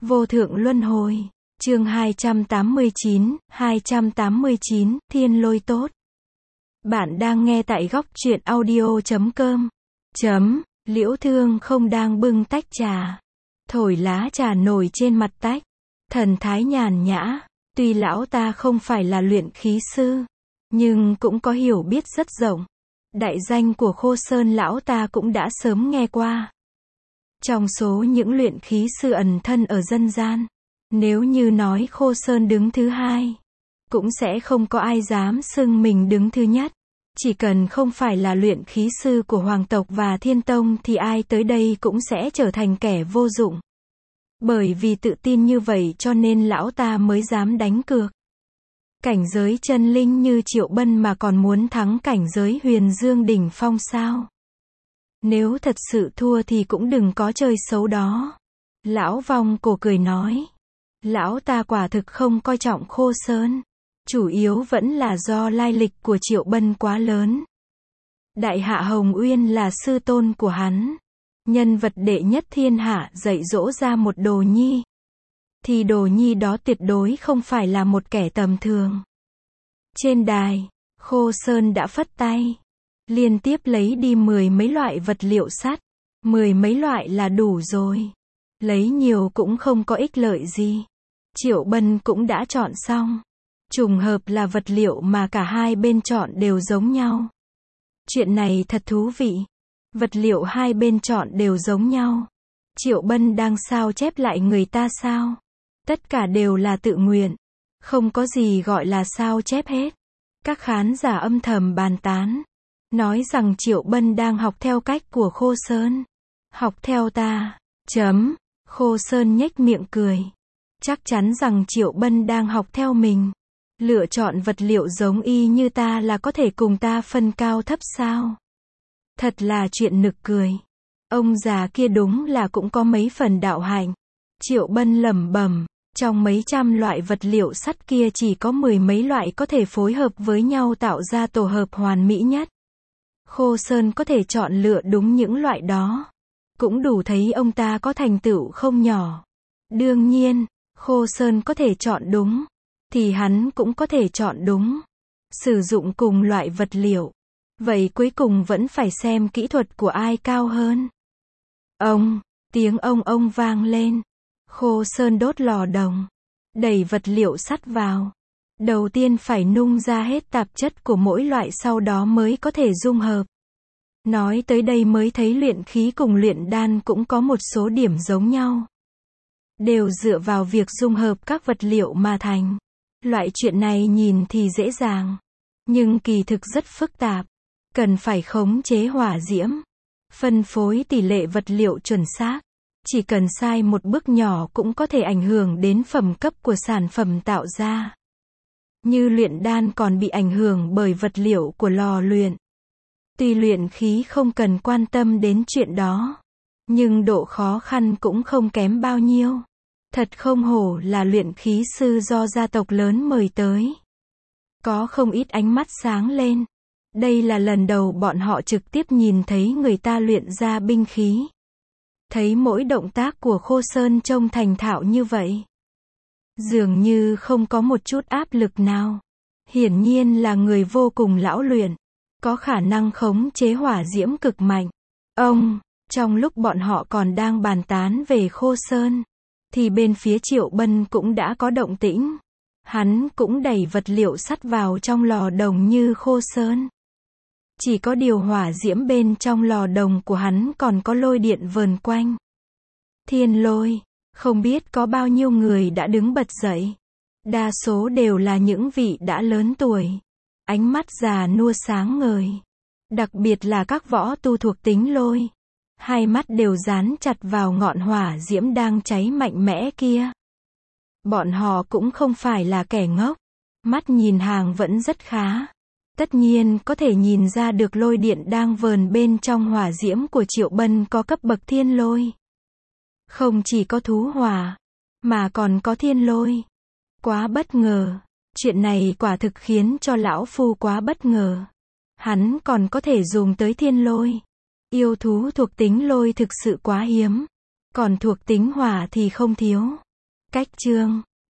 Vô thượng luân hồi. Chương 289, Thiên Lôi tốt. Bạn đang nghe tại góc truyện audio.com. Liễu Thương không đang bưng tách trà, thổi lá trà nổi trên mặt tách, thần thái nhàn nhã. Tuy lão ta không phải là luyện khí sư, nhưng cũng có hiểu biết rất rộng. Đại danh của Khô Sơn lão ta cũng đã sớm nghe qua. Trong số những luyện khí sư ẩn thân ở dân gian, nếu như nói Khô Sơn đứng thứ hai, cũng sẽ không có ai dám xưng mình đứng thứ nhất. Chỉ cần không phải là luyện khí sư của Hoàng tộc và Thiên Tông thì ai tới đây cũng sẽ trở thành kẻ vô dụng. Bởi vì tự tin như vậy cho nên lão ta mới dám đánh cược. Cảnh giới chân linh như Triệu Bân mà còn muốn thắng cảnh giới Huyền Dương đỉnh phong sao? Nếu thật sự thua thì cũng đừng có chơi xấu đó. Lão vong cổ cười nói. Lão ta quả thực không coi trọng Khô Sơn. Chủ yếu vẫn là do lai lịch của Triệu Bân quá lớn. Đại hạ Hồng Uyên là sư tôn của hắn. Nhân vật đệ nhất thiên hạ dạy dỗ ra một đồ nhi. Thì đồ nhi đó tuyệt đối không phải là một kẻ tầm thường. Trên đài, Khô Sơn đã phất tay. Liên tiếp lấy đi 10 mấy loại vật liệu sắt. 10 mấy loại là đủ rồi. Lấy nhiều cũng không có ích lợi gì. Triệu Bân cũng đã chọn xong. Trùng hợp là vật liệu mà cả hai bên chọn đều giống nhau. Chuyện này thật thú vị. Vật liệu hai bên chọn đều giống nhau. Triệu Bân đang sao chép lại người ta sao? Tất cả đều là tự nguyện. Không có gì gọi là sao chép hết. Các khán giả âm thầm bàn tán. Nói rằng Triệu Bân đang học theo cách của Khô Sơn. Học theo ta. Khô Sơn nhếch miệng cười. Chắc chắn rằng Triệu Bân đang học theo mình. Lựa chọn vật liệu giống y như ta là có thể cùng ta phân cao thấp sao? Thật là chuyện nực cười. Ông già kia đúng là cũng có mấy phần đạo hạnh. Triệu Bân lẩm bẩm, trong mấy trăm loại vật liệu sắt kia chỉ có 10 mấy loại có thể phối hợp với nhau tạo ra tổ hợp hoàn mỹ nhất. Khô Sơn có thể chọn lựa đúng những loại đó. Cũng đủ thấy ông ta có thành tựu không nhỏ. Đương nhiên, Khô Sơn có thể chọn đúng, thì hắn cũng có thể chọn đúng. Sử dụng cùng loại vật liệu. Vậy cuối cùng vẫn phải xem kỹ thuật của ai cao hơn. Tiếng ông vang lên. Khô Sơn đốt lò đồng. Đẩy vật liệu sắt vào. Đầu tiên phải nung ra hết tạp chất của mỗi loại sau đó mới có thể dung hợp. Nói tới đây mới thấy luyện khí cùng luyện đan cũng có một số điểm giống nhau. Đều dựa vào việc dung hợp các vật liệu mà thành. Loại chuyện này nhìn thì dễ dàng. Nhưng kỳ thực rất phức tạp. Cần phải khống chế hỏa diễm. Phân phối tỷ lệ vật liệu chuẩn xác. Chỉ cần sai một bước nhỏ cũng có thể ảnh hưởng đến phẩm cấp của sản phẩm tạo ra. Như luyện đan còn bị ảnh hưởng bởi vật liệu của lò luyện. Tuy luyện khí không cần quan tâm đến chuyện đó. Nhưng độ khó khăn cũng không kém bao nhiêu. Thật không hổ là luyện khí sư do gia tộc lớn mời tới. Có không ít ánh mắt sáng lên. Đây là lần đầu bọn họ trực tiếp nhìn thấy người ta luyện ra binh khí. Thấy mỗi động tác của Khô Sơn trông thành thạo như vậy. Dường như không có một chút áp lực nào. Hiển nhiên là người vô cùng lão luyện. Có khả năng khống chế hỏa diễm cực mạnh. Trong lúc bọn họ còn đang bàn tán về Khô Sơn, thì bên phía Triệu Bân cũng đã có động tĩnh. Hắn cũng đẩy vật liệu sắt vào trong lò đồng như Khô Sơn. Chỉ có điều hỏa diễm bên trong lò đồng của hắn còn có lôi điện vờn quanh. Thiên lôi, không biết có bao nhiêu người đã đứng bật dậy. Đa số đều là những vị đã lớn tuổi. Ánh mắt già nua sáng ngời. Đặc biệt là các võ tu thuộc tính lôi. Hai mắt đều dán chặt vào ngọn hỏa diễm đang cháy mạnh mẽ kia. Bọn họ cũng không phải là kẻ ngốc. Mắt nhìn hàng vẫn rất khá. Tất nhiên có thể nhìn ra được lôi điện đang vờn bên trong hỏa diễm của Triệu Bân có cấp bậc thiên lôi. Không chỉ có thú hỏa, mà còn có thiên lôi. Quá bất ngờ. Chuyện này quả thực khiến cho lão phu quá bất ngờ. Hắn còn có thể dùng tới thiên lôi. Yêu thú thuộc tính lôi thực sự quá hiếm. Còn thuộc tính hỏa thì không thiếu. Cách chương